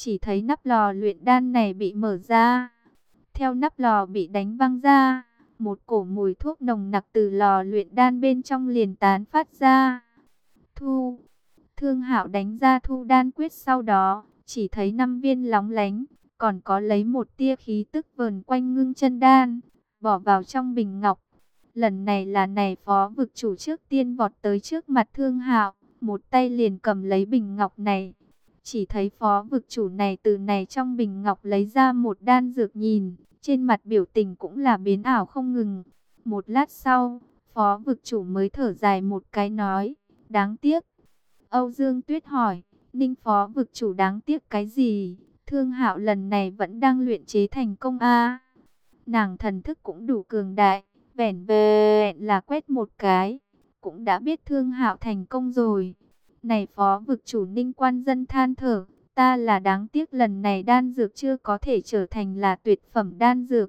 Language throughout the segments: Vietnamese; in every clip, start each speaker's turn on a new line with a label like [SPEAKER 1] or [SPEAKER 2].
[SPEAKER 1] chỉ thấy nắp lò luyện đan này bị mở ra. Theo nắp lò bị đánh văng ra, một cổ mùi thuốc nồng nặc từ lò luyện đan bên trong liền tán phát ra. Thu, Thương Hạo đánh ra thu đan quyết sau đó, chỉ thấy 5 viên lóng lánh, còn có lấy một tia khí tức vờn quanh ngưng chân đan, bỏ vào trong bình ngọc. Lần này là này phó vực chủ trước tiên vọt tới trước mặt Thương Hạo, một tay liền cầm lấy bình ngọc này. Chỉ thấy phó vực chủ này từ này trong bình ngọc lấy ra một đan dược, nhìn trên mặt biểu tình cũng là biến ảo không ngừng. Một lát sau, phó vực chủ mới thở dài một cái nói, đáng tiếc. Âu Dương Tuyết hỏi, Ninh phó vực chủ đáng tiếc cái gì? Thương Hạo lần này vẫn đang luyện chế thành công a. Nàng thần thức cũng đủ cường đại, vẻn vẹn là quét một cái, cũng đã biết Thương Hạo thành công rồi. Này phó vực chủ Ninh Quan Dân than thở, ta là đáng tiếc lần này đan dược chưa có thể trở thành là tuyệt phẩm đan dược.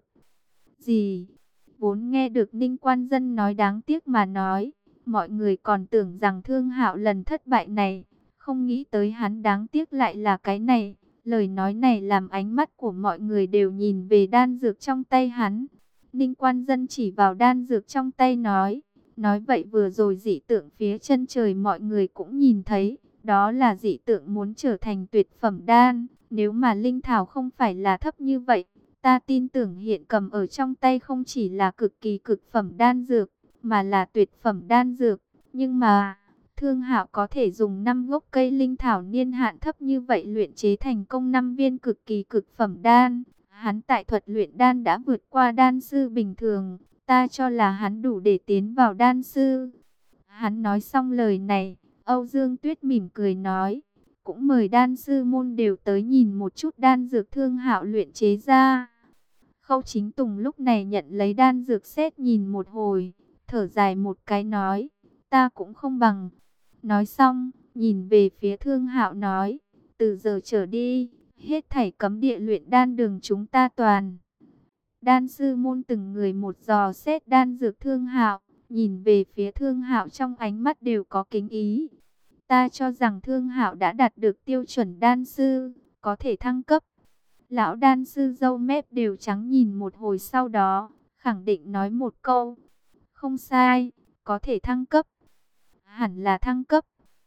[SPEAKER 1] Gì? Vốn nghe được Ninh Quan Dân nói đáng tiếc mà nói, mọi người còn tưởng rằng Thương Hạo lần thất bại này, không nghĩ tới hắn đáng tiếc lại là cái này. Lời nói này làm ánh mắt của mọi người đều nhìn về đan dược trong tay hắn. Ninh Quan Dân chỉ vào đan dược trong tay nói vậy vừa rồi dị tượng phía chân trời mọi người cũng nhìn thấy, đó là dị tượng muốn trở thành tuyệt phẩm đan. Nếu mà linh thảo không phải là thấp như vậy, ta tin tưởng hiện cầm ở trong tay không chỉ là cực kỳ cực phẩm đan dược, mà là tuyệt phẩm đan dược. Nhưng mà, Thương Hạo có thể dùng 5 gốc cây linh thảo niên hạn thấp như vậy luyện chế thành công 5 viên cực kỳ cực phẩm đan. Hắn tại thuật luyện đan đã vượt qua đan sư bình thường, ta cho là hắn đủ để tiến vào đan sư. Hắn nói xong lời này, Âu Dương Tuyết mỉm cười nói, cũng mời đan sư môn đều tới nhìn một chút đan dược Thương Hạo luyện chế ra. Khâu Chính Tùng lúc này nhận lấy đan dược xét nhìn một hồi, thở dài một cái nói, ta cũng không bằng. Nói xong, nhìn về phía Thương Hạo nói, từ giờ trở đi, hết thảy cấm địa luyện đan đường chúng ta toàn. Đan sư môn từng người một dò xét đan dược Thương Hạo, nhìn về phía Thương Hạo trong ánh mắt đều có kính ý. Ta cho rằng Thương Hạo đã đạt được tiêu chuẩn đan sư, có thể thăng cấp. Lão đan sư râu mép đều trắng nhìn một hồi sau đó, khẳng định nói một câu. Không sai, có thể thăng cấp. Hẳn là thăng cấp.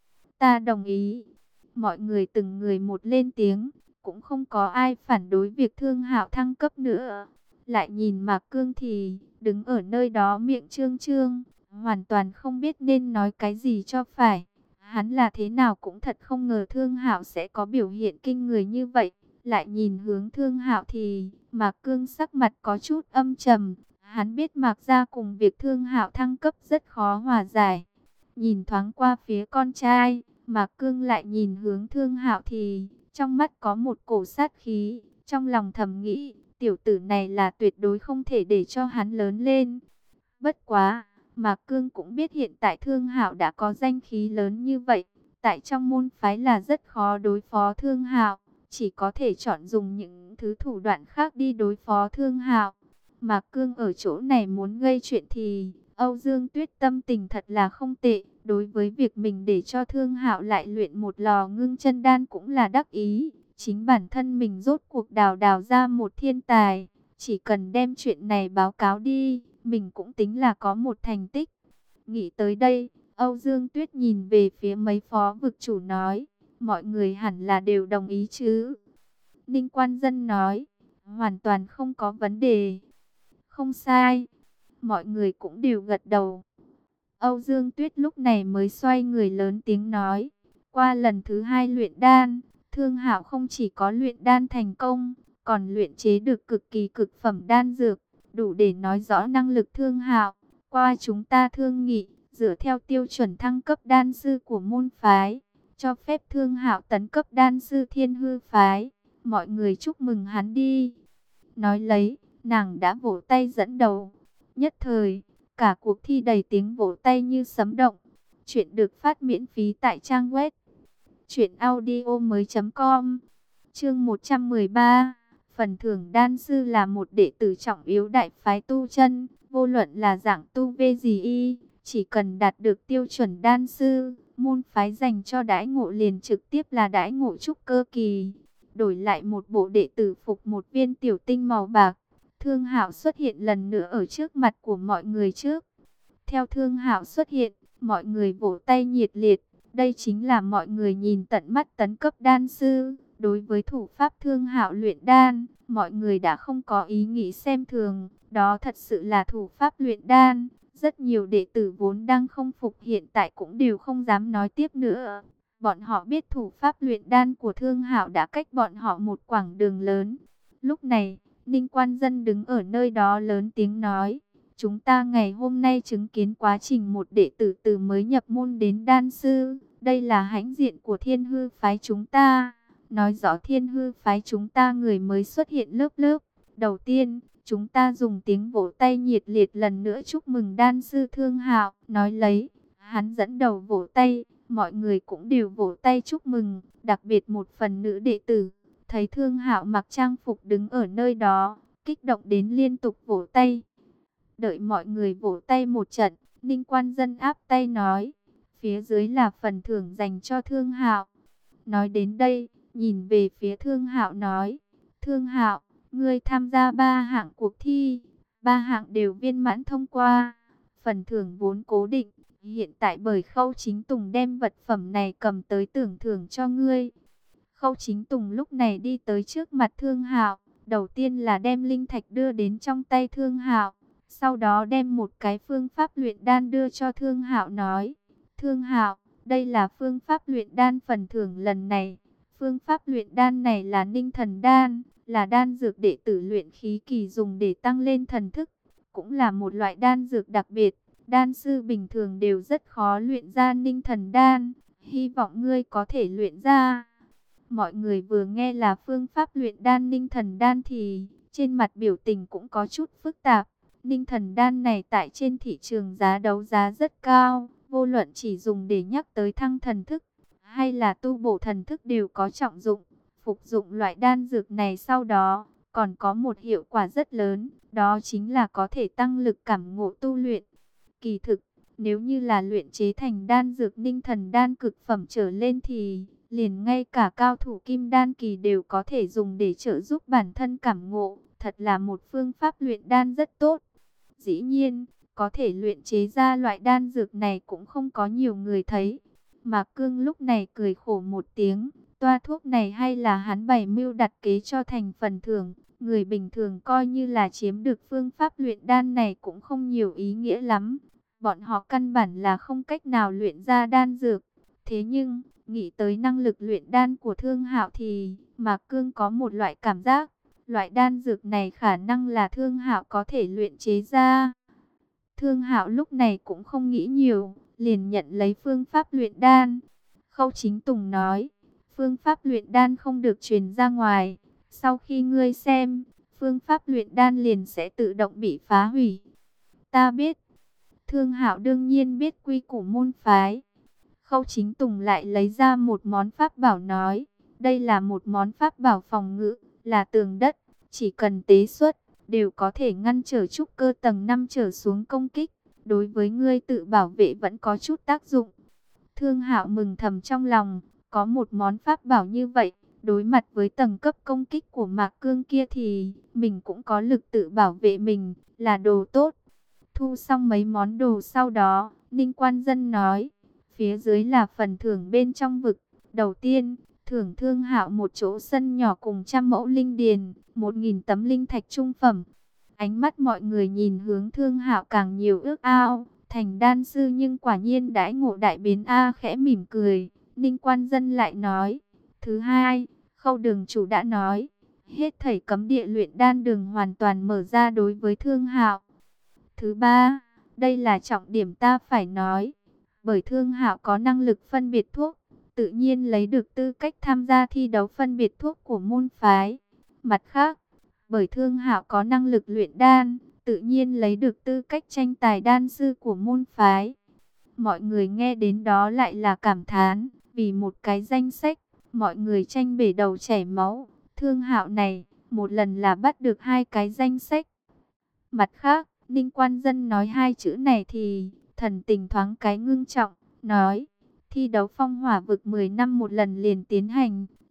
[SPEAKER 1] Ta đồng ý. Mọi người từng người một lên tiếng, cũng không có ai phản đối việc Thương Hạo thăng cấp nữa. Lại nhìn Mạc Cương thì đứng ở nơi đó miệng trương trương, hoàn toàn không biết nên nói cái gì cho phải. Hắn là thế nào cũng thật không ngờ Thương Hạo sẽ có biểu hiện kinh người như vậy. Lại nhìn hướng Thương Hạo thì Mạc Cương sắc mặt có chút âm trầm. Hắn biết Mạc gia cùng việc Thương Hạo thăng cấp rất khó hòa giải. Nhìn thoáng qua phía con trai, Mạc Cương lại nhìn hướng Thương Hạo thì trong mắt có một cổ sát khí. Trong lòng thầm nghĩ, tiểu tử này là tuyệt đối không thể để cho hắn lớn lên. Bất quá, Mạc Cương cũng biết hiện tại Thương Hạo đã có danh khí lớn như vậy, tại trong môn phái là rất khó đối phó Thương Hạo, chỉ có thể chọn dùng những thứ thủ đoạn khác đi đối phó Thương Hạo. Mạc Cương ở chỗ này muốn gây chuyện thì Âu Dương Tuyết tâm tình thật là không tệ, đối với việc mình để cho Thương Hạo lại luyện một lò ngưng chân đan cũng là đắc ý. Chính bản thân mình rốt cuộc đào ra một thiên tài, chỉ cần đem chuyện này báo cáo đi, mình cũng tính là có một thành tích. Nghĩ tới đây, Âu Dương Tuyết nhìn về phía mấy phó vực chủ nói, mọi người hẳn là đều đồng ý chứ. Ninh Quan Dân nói, hoàn toàn không có vấn đề. Không sai, mọi người cũng đều gật đầu. Âu Dương Tuyết lúc này mới xoay người lớn tiếng nói, qua lần thứ 2 luyện đan, Thương Hạo không chỉ có luyện đan thành công, còn luyện chế được cực kỳ cực phẩm đan dược, đủ để nói rõ năng lực Thương Hạo. Qua chúng ta thương nghị, dựa theo tiêu chuẩn thăng cấp đan sư của môn phái, cho phép Thương Hạo tấn cấp đan sư Thiên Hư phái. Mọi người chúc mừng hắn đi. Nói lấy, nàng đã vỗ tay dẫn đầu. Nhất thời, cả cuộc thi đầy tiếng vỗ tay như sấm động. Chuyện được phát miễn phí tại trang web truyệnaudiomoi.com. Chương 113. Phần thưởng đan sư là một đệ tử trọng yếu đại phái tu chân, vô luận là dạng tu vi gì y, chỉ cần đạt được tiêu chuẩn đan sư, môn phái dành cho đãi ngộ liền trực tiếp là đãi ngộ trúc cơ kỳ. đổi lại một bộ đệ tử phục một viên tiểu tinh màu bạc. Thương Hạo xuất hiện lần nữa ở trước mặt của mọi người trước. Theo Thương Hạo xuất hiện, mọi người vỗ tay nhiệt liệt. Đây chính là mọi người nhìn tận mắt tấn cấp đan sư. Đối với thủ pháp Thương Hạo luyện đan, mọi người đã không có ý nghĩ xem thường. Đó thật sự là thủ pháp luyện đan. Rất nhiều đệ tử vốn đang không phục hiện tại cũng đều không dám nói tiếp nữa. Bọn họ biết thủ pháp luyện đan của Thương Hạo đã cách bọn họ một quãng đường lớn. Lúc này, Ninh Quan Dân đứng ở nơi đó lớn tiếng nói. Chúng ta ngày hôm nay chứng kiến quá trình một đệ tử từ mới nhập môn đến đan sư. Đây là hãnh diện của Thiên Hư phái chúng ta. Nói rõ Thiên Hư phái chúng ta người mới xuất hiện lớp lớp. Đầu tiên, chúng ta dùng tiếng vỗ tay nhiệt liệt lần nữa chúc mừng đan sư Thương Hạo. Nói lấy, hắn dẫn đầu vỗ tay, mọi người cũng đều vỗ tay chúc mừng. Đặc biệt một phần nữ đệ tử, thấy Thương Hạo mặc trang phục đứng ở nơi đó, kích động đến liên tục vỗ tay. Đợi mọi người vỗ tay một trận, Ninh Quan Dân áp tay nói, phía dưới là phần thưởng dành cho Thương Hạo. Nói đến đây, nhìn về phía Thương Hạo nói, Thương Hạo, ngươi tham gia 3 hạng cuộc thi, 3 hạng đều viên mãn thông qua. Phần thưởng vốn cố định, hiện tại bởi Khâu Chính Tùng đem vật phẩm này cầm tới tưởng thưởng cho ngươi. Khâu Chính Tùng lúc này đi tới trước mặt Thương Hạo, đầu tiên là đem linh thạch đưa đến trong tay Thương Hạo, sau đó đem một cái phương pháp luyện đan đưa cho Thương Hạo nói, Thương Hạo, đây là phương pháp luyện đan phần thưởng lần này. Phương pháp luyện đan này là Ninh Thần Đan, là đan dược đệ tử luyện khí kỳ dùng để tăng lên thần thức, cũng là một loại đan dược đặc biệt. Đan sư bình thường đều rất khó luyện ra Ninh Thần Đan, hy vọng ngươi có thể luyện ra. Mọi người vừa nghe là phương pháp luyện đan Ninh Thần Đan thì trên mặt biểu tình cũng có chút phức tạp. Ninh Thần Đan này tại trên thị trường giá đấu giá rất cao, vô luận chỉ dùng để nhắc tới thăng thần thức hay là tu bổ thần thức đều có trọng dụng. Phục dụng loại đan dược này sau đó còn có một hiệu quả rất lớn, đó chính là có thể tăng lực cảm ngộ tu luyện. Kỳ thực, nếu như là luyện chế thành đan dược Ninh Thần Đan cực phẩm trở lên thì liền ngay cả cao thủ kim đan kỳ đều có thể dùng để trợ giúp bản thân cảm ngộ. Thật là một phương pháp luyện đan rất tốt. Dĩ nhiên, có thể luyện chế ra loại đan dược này cũng không có nhiều người thấy. Mạc Cương lúc này cười khổ một tiếng. Toa thuốc này hay là hắn bày mưu đặt kế cho thành phần thưởng. Người bình thường coi như là chiếm được phương pháp luyện đan này cũng không nhiều ý nghĩa lắm. Bọn họ căn bản là không cách nào luyện ra đan dược. Thế nhưng, nghĩ tới năng lực luyện đan của Thương Hạo thì Mạc Cương có một loại cảm giác. Loại đan dược này khả năng là Thương Hạo có thể luyện chế ra. Thương Hạo lúc này cũng không nghĩ nhiều, liền nhận lấy phương pháp luyện đan. Khâu Chính Tùng nói, phương pháp luyện đan không được truyền ra ngoài. Sau khi ngươi xem, phương pháp luyện đan liền sẽ tự động bị phá hủy. Ta biết. Thương Hạo đương nhiên biết quy củ môn phái. Khâu Chính Tùng lại lấy ra một món pháp bảo nói, đây là một món pháp bảo phòng ngự, là tường đất, chỉ cần tế xuất, đều có thể ngăn trở trúc cơ tầng 5 trở xuống công kích. Đối với ngươi tự bảo vệ vẫn có chút tác dụng. Thương Hạo mừng thầm trong lòng, có một món pháp bảo như vậy, đối mặt với tầng cấp công kích của Mạc Cương kia thì mình cũng có lực tự bảo vệ mình, là đồ tốt. Thu xong mấy món đồ sau đó, Ninh Quan Dân nói, phía dưới là phần thưởng bên trong vực. Đầu tiên, thưởng Thương Hạo một chỗ sân nhỏ cùng 100 mẫu linh điền, 1000 tấm linh thạch trung phẩm. Ánh mắt mọi người nhìn hướng Thương Hạo càng nhiều ước ao, thành đan sư nhưng quả nhiên đãi ngộ đại biến a. Khẽ mỉm cười, Ninh Quan Dân lại nói, thứ hai, Khâu đường chủ đã nói, hết thảy cấm địa luyện đan đường hoàn toàn mở ra đối với Thương Hạo. Thứ ba, đây là trọng điểm ta phải nói, bởi Thương Hạo có năng lực phân biệt thuốc, tự nhiên lấy được tư cách tham gia thi đấu phân biệt thuốc của môn phái. Mặt khác, bởi Thương Hạo có năng lực luyện đan, tự nhiên lấy được tư cách tranh tài đan sư của môn phái. Mọi người nghe đến đó lại là cảm thán, vì một cái danh sách, mọi người tranh bể đầu chảy máu. Thương Hạo này, một lần là bắt được 2 cái danh sách. Mặt khác, Ninh Quan Dân nói 2 chữ này thì thần tình thoáng cái ngưng trọng, nói, thi đấu phong hỏa vực 10 năm một lần liền tiến hành,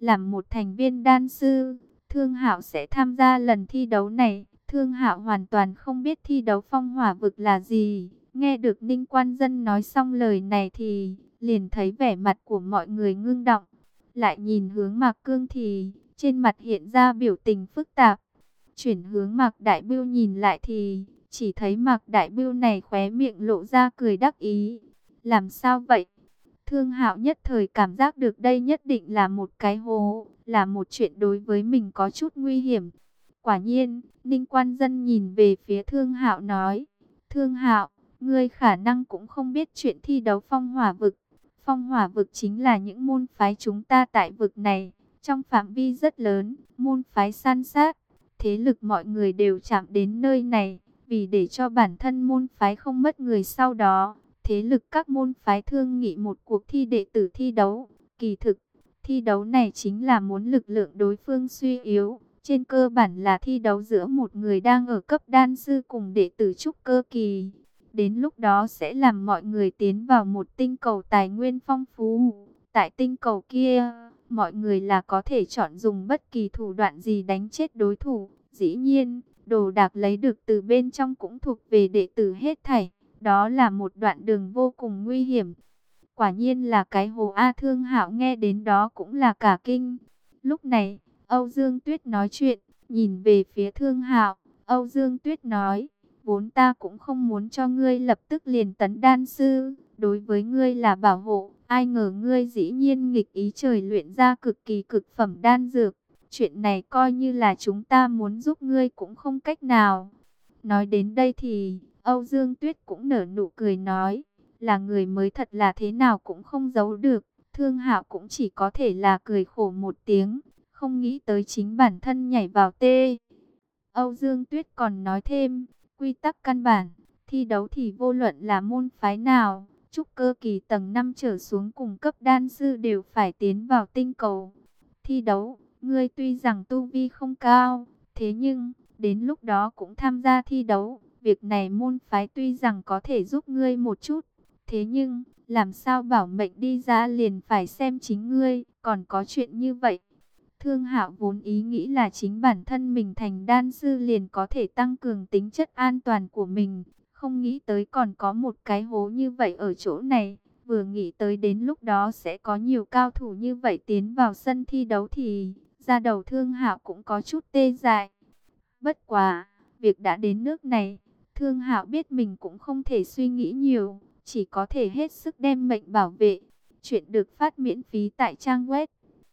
[SPEAKER 1] làm một thành viên đan sư, Thương Hạo sẽ tham gia lần thi đấu này. Thương Hạo hoàn toàn không biết thi đấu phong hỏa vực là gì. Nghe được Ninh Quan Dân nói xong lời này thì liền thấy vẻ mặt của mọi người ngưng động. Lại nhìn hướng Mạc Cương thì trên mặt hiện ra biểu tình phức tạp. Chuyển hướng Mạc Đại Bưu nhìn lại thì chỉ thấy Mạc Đại Bưu này khóe miệng lộ ra cười đắc ý. Làm sao vậy? Thương Hạo nhất thời cảm giác được đây nhất định là một cái hố, là một chuyện đối với mình có chút nguy hiểm. Quả nhiên, Ninh Quan Dân nhìn về phía Thương Hạo nói, Thương Hạo, ngươi khả năng cũng không biết chuyện thi đấu phong hỏa vực. Phong hỏa vực chính là những môn phái chúng ta tại vực này, trong phạm vi rất lớn, môn phái san sát, thế lực mọi người đều chạm đến nơi này, vì để cho bản thân môn phái không mất người sau đó. Thế lực các môn phái thương nghị một cuộc thi đệ tử thi đấu. Kỳ thực, thi đấu này chính là muốn lực lượng đối phương suy yếu. Trên cơ bản là thi đấu giữa một người đang ở cấp đan sư cùng đệ tử trúc cơ kỳ. Đến lúc đó sẽ làm mọi người tiến vào một tinh cầu tài nguyên phong phú. Tại tinh cầu kia, mọi người là có thể chọn dùng bất kỳ thủ đoạn gì đánh chết đối thủ. Dĩ nhiên, đồ đạc lấy được từ bên trong cũng thuộc về đệ tử hết thảy. Đó là một đoạn đường vô cùng nguy hiểm. Quả nhiên là cái hồ A. Thương Hạo nghe đến đó cũng là cả kinh. Lúc này, Âu Dương Tuyết nói chuyện, nhìn về phía Thương Hạo. Âu Dương Tuyết nói, vốn ta cũng không muốn cho ngươi lập tức liền tấn đan sư. Đối với ngươi là bảo hộ, ai ngờ ngươi dĩ nhiên nghịch ý trời luyện ra cực kỳ cực phẩm đan dược. Chuyện này coi như là chúng ta muốn giúp ngươi cũng không cách nào. Nói đến đây thì Âu Dương Tuyết cũng nở nụ cười nói, là người mới thật là thế nào cũng không giấu được. Thương Hạo cũng chỉ có thể là cười khổ một tiếng, không nghĩ tới chính bản thân nhảy vào tê. Âu Dương Tuyết còn nói thêm, quy tắc căn bản, thi đấu thì vô luận là môn phái nào, trúc cơ kỳ tầng 5 trở xuống cùng cấp đan sư đều phải tiến vào tinh cầu. Thi đấu, ngươi tuy rằng tu vi không cao, thế nhưng đến lúc đó cũng tham gia thi đấu. Việc này môn phái tuy rằng có thể giúp ngươi một chút, thế nhưng làm sao bảo mệnh đi ra liền phải xem chính ngươi, còn có chuyện như vậy. Thương Hạo vốn ý nghĩ là chính bản thân mình thành đan sư liền có thể tăng cường tính chất an toàn của mình, không nghĩ tới còn có một cái hố như vậy ở chỗ này. Vừa nghĩ tới đến lúc đó sẽ có nhiều cao thủ như vậy tiến vào sân thi đấu thì da đầu Thương Hạo cũng có chút tê dại. Bất quá, việc đã đến nước này, Thương Hạo biết mình cũng không thể suy nghĩ nhiều, chỉ có thể hết sức đem mệnh bảo vệ. Chuyện được phát miễn phí tại trang web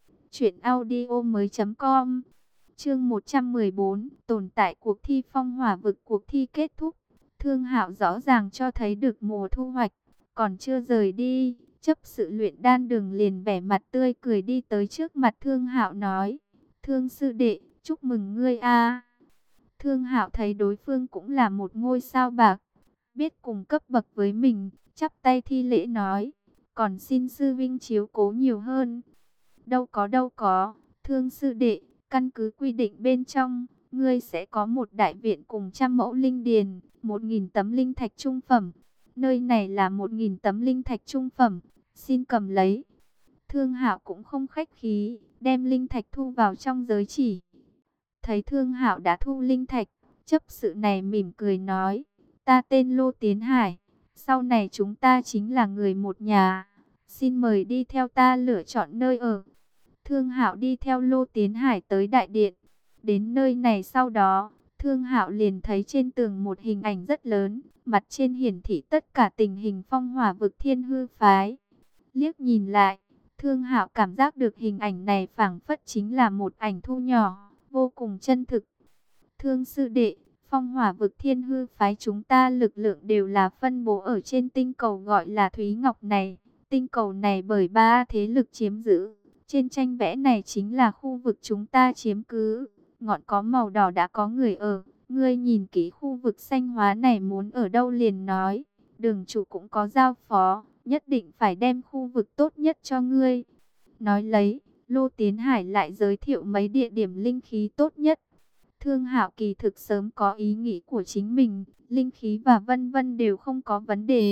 [SPEAKER 1] truyệnaudiomoi.com. Chương 114, tồn tại cuộc thi phong hỏa vực. Cuộc thi kết thúc, Thương Hạo rõ ràng cho thấy được mùa thu hoạch, còn chưa rời đi, chấp sự luyện đan Đường liền vẻ mặt tươi cười đi tới trước mặt Thương Hạo nói: "Thương sư đệ, chúc mừng ngươi a." Thương Hạo thấy đối phương cũng là một ngôi sao bạc, biết cùng cấp bậc với mình, chắp tay thi lễ nói, còn xin sư vinh chiếu cố nhiều hơn. Đâu có, Thương sư đệ, căn cứ quy định bên trong, ngươi sẽ có một đại viện cùng 100 mẫu linh điền, 1.000 tấm linh thạch trung phẩm. Nơi này là 1.000 tấm linh thạch trung phẩm, xin cầm lấy. Thương Hạo cũng không khách khí, đem linh thạch thu vào trong giới chỉ. Thấy Thương Hạo đã thu linh thạch, chấp sự này mỉm cười nói, ta tên Lô Tiến Hải, sau này chúng ta chính là người một nhà, xin mời đi theo ta lựa chọn nơi ở. Thương Hạo đi theo Lô Tiến Hải tới đại điện, đến nơi này sau đó, Thương Hạo liền thấy trên tường một hình ảnh rất lớn, mặt trên hiển thị tất cả tình hình phong hỏa vực Thiên Hư phái. Liếc nhìn lại, Thương Hạo cảm giác được hình ảnh này phảng phất chính là một ảnh thu nhỏ, vô cùng chân thực. Thương sư đệ, phong hỏa vực Thiên Hư phái chúng ta lực lượng đều là phân bố ở trên tinh cầu gọi là Thúy Ngọc này. Tinh cầu này bởi 3 thế lực chiếm giữ. Trên tranh vẽ này chính là khu vực chúng ta chiếm cứ. Ngọn có màu đỏ đã có người ở. Ngươi nhìn kỹ khu vực xanh hóa này muốn ở đâu liền nói. Đường chủ cũng có giao phó, nhất định phải đem khu vực tốt nhất cho ngươi. Nói lấy, Lô Tiến Hải lại giới thiệu mấy địa điểm linh khí tốt nhất. Thương Hạo kỳ thực sớm có ý nghĩ của chính mình, linh khí và vân vân đều không có vấn đề.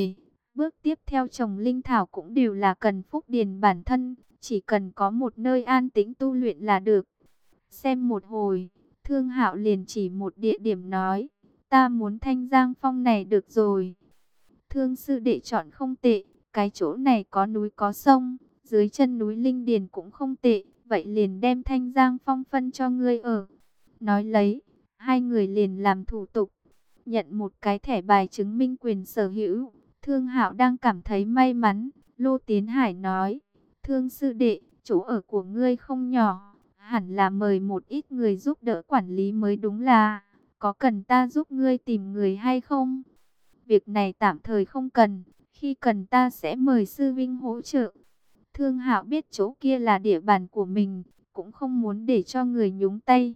[SPEAKER 1] Bước tiếp theo trồng linh thảo cũng đều là cần phúc điền bản thân, chỉ cần có một nơi an tĩnh tu luyện là được. Xem một hồi, Thương Hạo liền chỉ một địa điểm nói, ta muốn Thanh Giang Phong này được rồi. Thương sư đệ chọn không tệ, cái chỗ này có núi có sông, dưới chân núi linh điền cũng không tệ, vậy liền đem Thanh Giang Phong phân cho ngươi ở. Nói lấy, hai người liền làm thủ tục, nhận một cái thẻ bài chứng minh quyền sở hữu. Thương Hạo đang cảm thấy may mắn, Lô Tiến Hải nói, Thương sư đệ, chỗ ở của ngươi không nhỏ, hẳn là mời một ít người giúp đỡ quản lý mới đúng là, có cần ta giúp ngươi tìm người hay không? Việc này tạm thời không cần, khi cần ta sẽ mời sư vinh hỗ trợ. Thương Hạo biết chỗ kia là địa bàn của mình, cũng không muốn để cho người nhúng tay.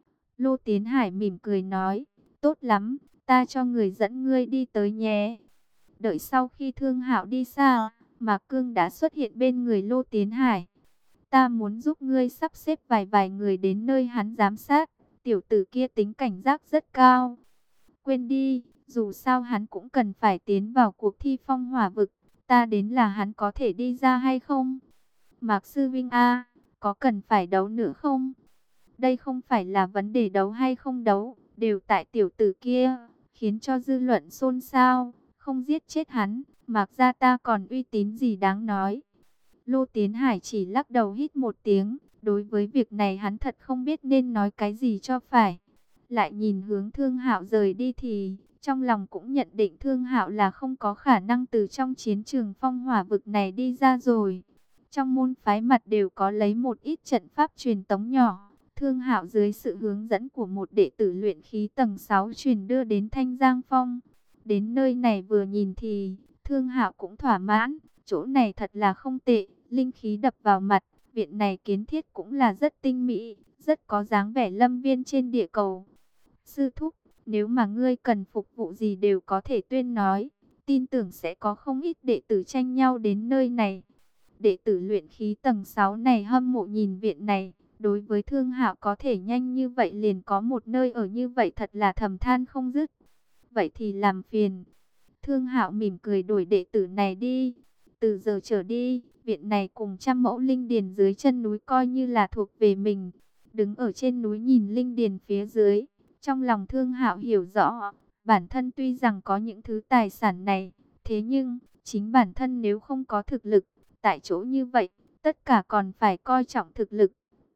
[SPEAKER 1] Lô Tiến Hải mỉm cười nói, tốt lắm, ta cho người dẫn ngươi đi tới nhé. Đợi sau khi Thương Hạo đi xa, Mạc Cương đã xuất hiện bên người Lô Tiến Hải. Ta muốn giúp ngươi sắp xếp vài người đến nơi hắn giám sát. Tiểu tử kia tính cảnh giác rất cao. Quên đi, dù sao hắn cũng cần phải tiến vào cuộc thi phong hỏa vực. Ta đến là hắn có thể đi ra hay không? Mạc Sư Vinh A, có cần phải đấu nữa không? Đây không phải là vấn đề đấu hay không đấu, đều tại tiểu tử kia, khiến cho dư luận xôn xao. Không giết chết hắn, Mạc gia ta còn uy tín gì đáng nói. Lô Tiến Hải chỉ lắc đầu hít một tiếng, đối với việc này hắn thật không biết nên nói cái gì cho phải. Lại nhìn hướng Thương Hạo rời đi thì, trong lòng cũng nhận định Thương Hạo là không có khả năng từ trong chiến trường phong hỏa vực này đi ra rồi. Trong môn phái mặt đều có lấy một ít trận pháp truyền tống nhỏ. Thương Hạo dưới sự hướng dẫn của một đệ tử luyện khí tầng 6 truyền đưa đến Thanh Giang Phong. Đến nơi này vừa nhìn thì, Thương Hạo cũng thỏa mãn, chỗ này thật là không tệ, linh khí đập vào mặt, viện này kiến thiết cũng là rất tinh mỹ, rất có dáng vẻ lâm viên trên địa cầu. Sư thúc, nếu mà ngươi cần phục vụ gì đều có thể tuyên nói, tin tưởng sẽ có không ít đệ tử tranh nhau đến nơi này. Đệ tử luyện khí tầng 6 này hâm mộ nhìn viện này, đối với Thương Hạo có thể nhanh như vậy liền có một nơi ở như vậy thật là thầm than không dứt. Vậy thì làm phiền. Thương Hạo mỉm cười đổi đệ tử này đi. Từ giờ trở đi, viện này cùng 100 mẫu linh điền dưới chân núi coi như là thuộc về mình. Đứng ở trên núi nhìn linh điền phía dưới, trong lòng Thương Hạo hiểu rõ, bản thân tuy rằng có những thứ tài sản này, thế nhưng chính bản thân nếu không có thực lực, tại chỗ như vậy, tất cả còn phải coi trọng thực lực.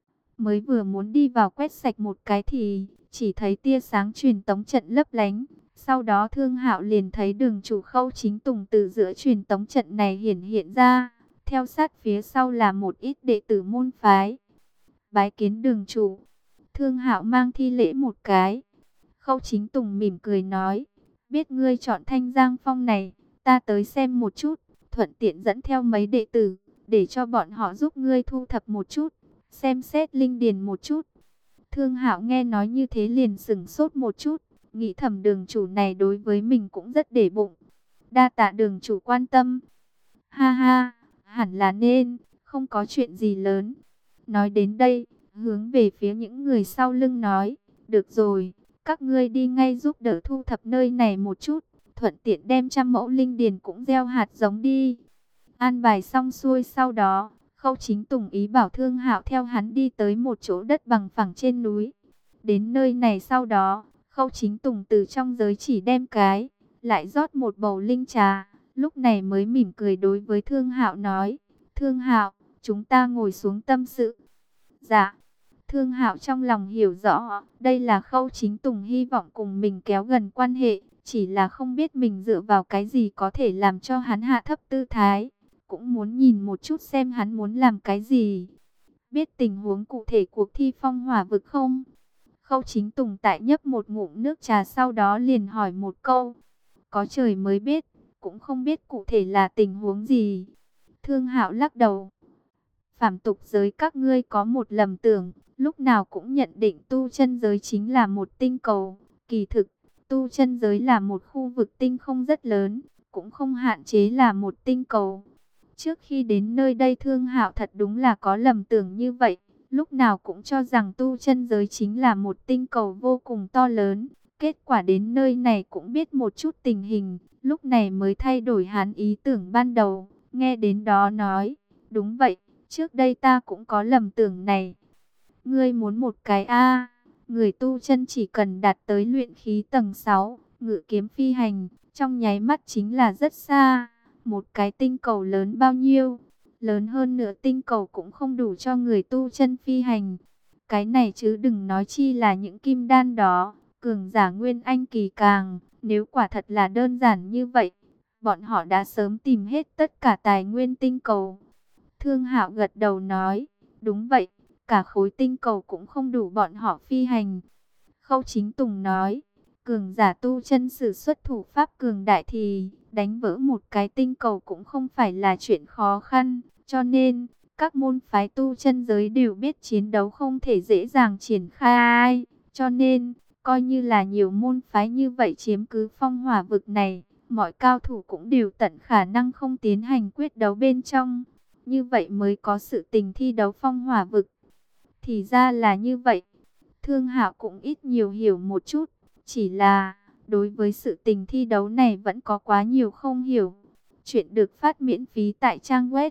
[SPEAKER 1] Mới vừa muốn đi vào quét sạch một cái thì chỉ thấy tia sáng truyền tống trận lấp lánh. Sau đó Thương Hạo liền thấy đường chủ Khâu Chính Tùng từ giữa truyền tống trận này hiện ra. Theo sát phía sau là một ít đệ tử môn phái. Bái kiến đường chủ. Thương Hạo mang thi lễ một cái. Khâu Chính Tùng mỉm cười nói, biết ngươi chọn Thanh Giang Phong này, ta tới xem một chút, thuận tiện dẫn theo mấy đệ tử, để cho bọn họ giúp ngươi thu thập một chút, xem xét linh điền một chút. Thương Hạo nghe nói như thế liền sững sốt một chút, nghĩ thầm đường chủ này đối với mình cũng rất để bụng. Đa tạ đường chủ quan tâm. Ha ha, hẳn là nên, không có chuyện gì lớn. Nói đến đây, hướng về phía những người sau lưng nói, được rồi, các ngươi đi ngay giúp đỡ thu thập nơi này một chút, thuận tiện đem 100 mẫu linh điền cũng gieo hạt giống đi. An bài xong xuôi sau đó, Khâu Chính Tùng ý bảo Thương Hạo theo hắn đi tới một chỗ đất bằng phẳng trên núi. Đến nơi này sau đó, Khâu Chính Tùng từ trong giới chỉ đem lại rót một bầu linh trà, lúc này mới mỉm cười đối với Thương Hạo nói, Thương Hạo, chúng ta ngồi xuống tâm sự. Dạ. Thương Hạo trong lòng hiểu rõ, đây là Khâu Chính Tùng hy vọng cùng mình kéo gần quan hệ, chỉ là không biết mình dựa vào cái gì có thể làm cho hắn hạ thấp tư thái, cũng muốn nhìn một chút xem hắn muốn làm cái gì. Biết tình huống cụ thể cuộc thi phong hỏa vực không? Khâu Chính Tùng tại nhấp một ngụm nước trà sau đó liền hỏi một câu, có trời mới biết, cũng không biết cụ thể là tình huống gì. Thương Hạo lắc đầu, phàm tục giới các ngươi có một lầm tưởng, lúc nào cũng nhận định tu chân giới chính là một tinh cầu. Kỳ thực, tu chân giới là một khu vực tinh không rất lớn, cũng không hạn chế là một tinh cầu. Trước khi đến nơi đây Thương Hạo thật đúng là có lầm tưởng như vậy, lúc nào cũng cho rằng tu chân giới chính là một tinh cầu vô cùng to lớn, Kết quả đến nơi này cũng biết một chút tình hình, lúc này mới thay đổi hắn ý tưởng ban đầu. Nghe đến đó nói, đúng vậy, trước đây ta cũng có lầm tưởng này. Ngươi muốn một cái người tu chân chỉ cần đạt tới luyện khí tầng 6, ngự kiếm phi hành, trong nháy mắt chính là rất xa. Một cái tinh cầu lớn bao nhiêu? Lớn hơn nửa tinh cầu cũng không đủ cho người tu chân phi hành. Cái này chứ đừng nói chi là những kim đan đó, cường giả nguyên anh kỳ càng, nếu quả thật là đơn giản như vậy, bọn họ đã sớm tìm hết tất cả tài nguyên tinh cầu. Thương Hạo gật đầu nói, đúng vậy, cả khối tinh cầu cũng không đủ bọn họ phi hành. Khâu Chính Tùng nói, cường giả tu chân sử xuất thủ pháp cường đại thì đánh vỡ một cái tinh cầu cũng không phải là chuyện khó khăn, cho nên các môn phái tu chân giới đều biết chiến đấu không thể dễ dàng triển khai, cho nên coi như là nhiều môn phái như vậy chiếm cứ phong hỏa vực này, mọi cao thủ cũng đều tận khả năng không tiến hành quyết đấu bên trong. Như vậy mới có sự tình thi đấu phong hỏa vực. Thì ra là như vậy. Thương Hạo cũng ít nhiều hiểu một chút. Chỉ là, đối với sự tình thi đấu này vẫn có quá nhiều không hiểu. Chuyện được phát miễn phí tại trang web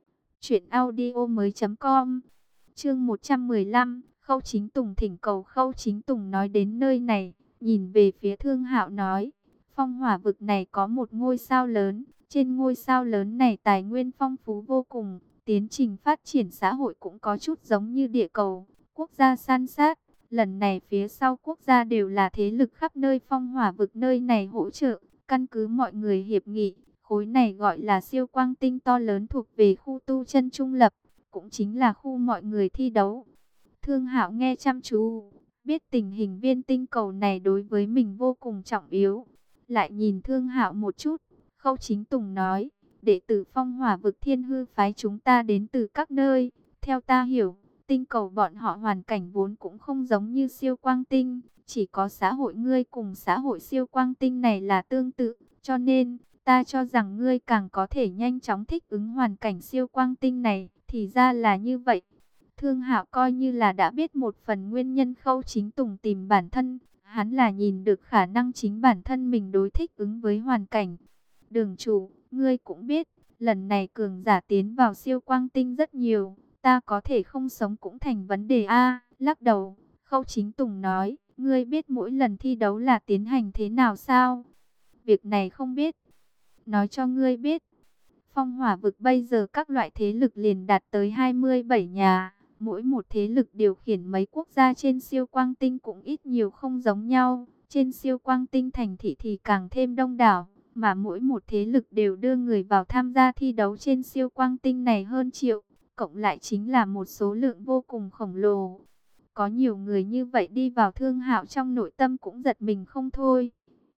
[SPEAKER 1] truyệnaudiomoi.com. Chương 115, Khâu Chính Tùng thỉnh cầu. Khâu Chính Tùng nói đến nơi này, nhìn về phía Thương Hạo nói, phong hỏa vực này có một ngôi sao lớn, trên ngôi sao lớn này tài nguyên phong phú vô cùng, tiến trình phát triển xã hội cũng có chút giống như địa cầu, quốc gia san sát. Lần này phía sau quốc gia đều là thế lực khắp nơi phong hỏa vực nơi này hỗ trợ, căn cứ mọi người hiệp nghị, khối này gọi là siêu quang tinh to lớn thuộc về khu tu chân trung lập, cũng chính là khu mọi người thi đấu. Thương Hạo nghe chăm chú, biết tình hình viên tinh cầu này đối với mình vô cùng trọng yếu. Lại nhìn Thương Hạo một chút, Khâu Chính Tùng nói, đệ tử phong hỏa vực Thiên Hư phái chúng ta đến từ các nơi. Theo ta hiểu, tinh cầu bọn họ hoàn cảnh vốn cũng không giống như siêu quang tinh. Chỉ có xã hội ngươi cùng xã hội siêu quang tinh này là tương tự. Cho nên, ta cho rằng ngươi càng có thể nhanh chóng thích ứng hoàn cảnh siêu quang tinh này. Thì ra là như vậy. Thương Hạo coi như là đã biết một phần nguyên nhân Khâu Chính Tùng tìm bản thân. Hắn là nhìn được khả năng chính bản thân mình đối thích ứng với hoàn cảnh. Đường chủ, ngươi cũng biết, lần này cường giả tiến vào siêu quang tinh rất nhiều. Ta có thể không sống cũng thành vấn đề a. Lắc đầu, Khâu Chính Tùng nói, ngươi biết mỗi lần thi đấu là tiến hành thế nào sao? Việc này không biết. Nói cho ngươi biết, phong hỏa vực bây giờ các loại thế lực liền đạt tới 27 nhà. Mỗi một thế lực điều khiển mấy quốc gia trên siêu quang tinh cũng ít nhiều không giống nhau. Trên siêu quang tinh thành thị thì càng thêm đông đảo, mà mỗi một thế lực đều đưa người vào tham gia thi đấu trên siêu quang tinh này hơn triệu. Cộng lại chính là một số lượng vô cùng khổng lồ. Có nhiều người như vậy đi vào Thương Hạo trong nội tâm cũng giật mình không thôi.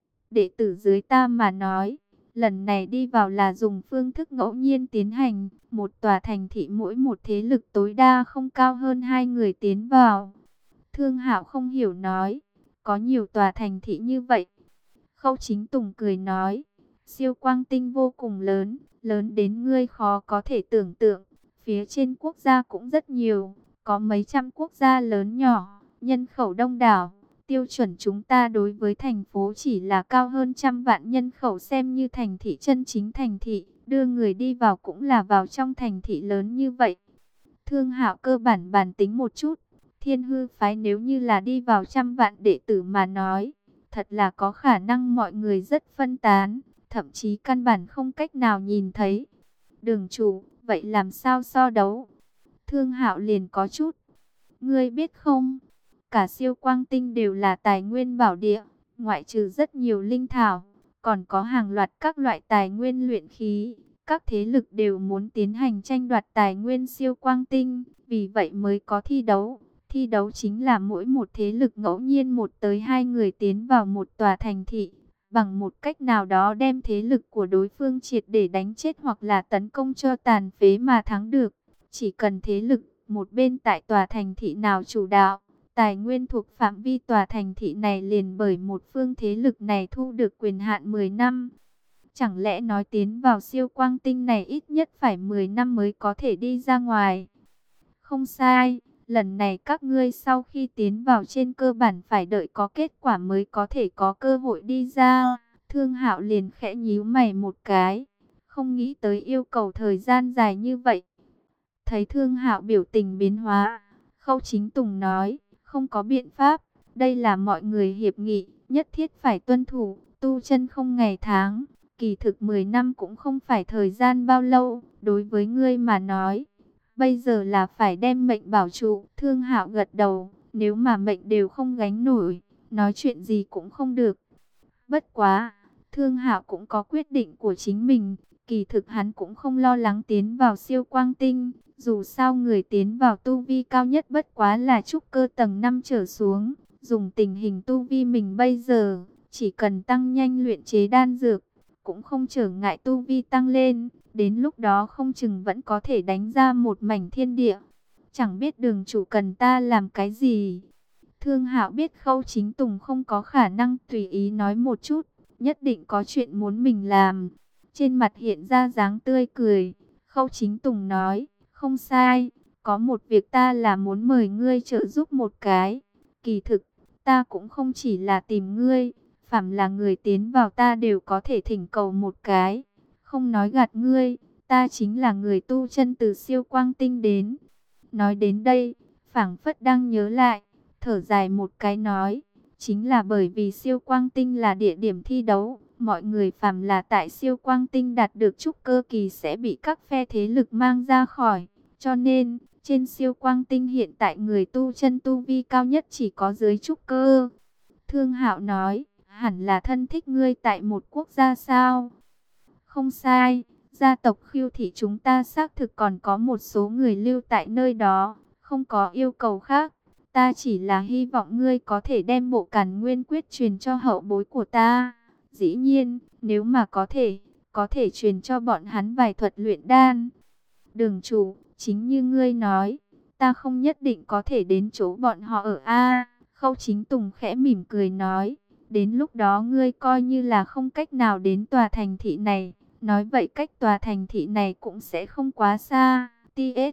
[SPEAKER 1] Đệ tử dưới ta mà nói, lần này đi vào là dùng phương thức ngẫu nhiên tiến hành, một tòa thành thị mỗi một thế lực tối đa không cao hơn 2 người tiến vào. Thương Hạo không hiểu nói, có nhiều tòa thành thị như vậy. Khâu Chính Tùng cười nói, siêu quang tinh vô cùng lớn, lớn đến ngươi khó có thể tưởng tượng. Phía trên quốc gia cũng rất nhiều, có mấy trăm quốc gia lớn nhỏ, nhân khẩu đông đảo. Tiêu chuẩn chúng ta đối với thành phố chỉ là cao hơn 100 vạn nhân khẩu xem như thành thị chân chính thành thị. Đưa người đi vào cũng là vào trong thành thị lớn như vậy. Thương Hạo cơ bản bàn tính một chút. Thiên Hư phái nếu như là đi vào 100 vạn đệ tử mà nói, thật là có khả năng mọi người rất phân tán, thậm chí căn bản không cách nào nhìn thấy. Đường chủ, vậy làm sao so đấu? Thương Hạo liền có chút. Ngươi biết không? Cả siêu quang tinh đều là tài nguyên bảo địa, ngoại trừ rất nhiều linh thảo, còn có hàng loạt các loại tài nguyên luyện khí. Các thế lực đều muốn tiến hành tranh đoạt tài nguyên siêu quang tinh, vì vậy mới có thi đấu. Thi đấu chính là mỗi một thế lực ngẫu nhiên 1 tới 2 người tiến vào một tòa thành thị, bằng một cách nào đó đem thế lực của đối phương triệt để đánh chết hoặc là tấn công cho tàn phế mà thắng được. Chỉ cần thế lực một bên tại tòa thành thị nào chủ đạo, tài nguyên thuộc phạm vi tòa thành thị này liền bởi một phương thế lực này thu được quyền hạn 10 năm. Chẳng lẽ nói tiến vào siêu quang tinh này ít nhất phải 10 năm mới có thể đi ra ngoài? Không sai, Lần này các ngươi sau khi tiến vào trên cơ bản phải đợi có kết quả mới có thể có cơ hội đi ra. Thương Hạo liền khẽ nhíu mày một cái, không nghĩ tới yêu cầu thời gian dài như vậy. Thấy Thương Hạo biểu tình biến hóa, Khâu Chính Tùng nói, không có biện pháp, đây là mọi người hiệp nghị, nhất thiết phải tuân thủ, tu chân không ngày tháng, kỳ thực 10 năm cũng không phải thời gian bao lâu, đối với ngươi mà nói. Bây giờ là phải đem mệnh bảo trụ. Thương Hạo gật đầu, nếu mà mệnh đều không gánh nổi, nói chuyện gì cũng không được. Bất quá, Thương Hạo cũng có quyết định của chính mình, kỳ thực hắn cũng không lo lắng tiến vào siêu quang tinh, dù sao người tiến vào tu vi cao nhất bất quá là trúc cơ tầng 5 trở xuống, dùng tình hình tu vi mình bây giờ, chỉ cần tăng nhanh luyện chế đan dược, cũng không trở ngại tu vi tăng lên, đến lúc đó không chừng vẫn có thể đánh ra một mảnh thiên địa. Chẳng biết đường chủ cần ta làm cái gì. Thương Hạo biết Khâu Chính Tùng không có khả năng tùy ý nói một chút, nhất định có chuyện muốn mình làm. Trên mặt hiện ra dáng tươi cười, Khâu Chính Tùng nói, không sai, có một việc ta là muốn mời ngươi trợ giúp một cái. Kỳ thực, ta cũng không chỉ là tìm ngươi, phàm là người tiến vào ta đều có thể thỉnh cầu một cái. Không nói gạt ngươi, ta chính là người tu chân từ siêu quang tinh đến. Nói đến đây, phảng phất đang nhớ lại, thở dài một cái nói, chính là bởi vì siêu quang tinh là địa điểm thi đấu, mọi người phàm là tại siêu quang tinh đạt được trúc cơ kỳ sẽ bị các phe thế lực mang ra khỏi, cho nên trên siêu quang tinh hiện tại người tu chân tu vi cao nhất chỉ có dưới trúc cơ. Thương Hạo nói, hẳn là thân thích ngươi tại một quốc gia sao? Không sai, gia tộc Khưu Thị chúng ta xác thực còn có một số người lưu tại nơi đó, không có yêu cầu khác. Ta chỉ là hy vọng ngươi có thể đem bộ Càn Nguyên Quyết truyền cho hậu bối của ta. Dĩ nhiên, nếu mà có thể truyền cho bọn hắn vài thuật luyện đan. Đường chủ, chính như ngươi nói, ta không nhất định có thể đến chỗ bọn họ ở A. Khâu Chính Tùng khẽ mỉm cười nói, đến lúc đó ngươi coi như là không cách nào đến tòa thành thị này. Nói vậy cách tòa thành thị này cũng sẽ không quá xa. T.S.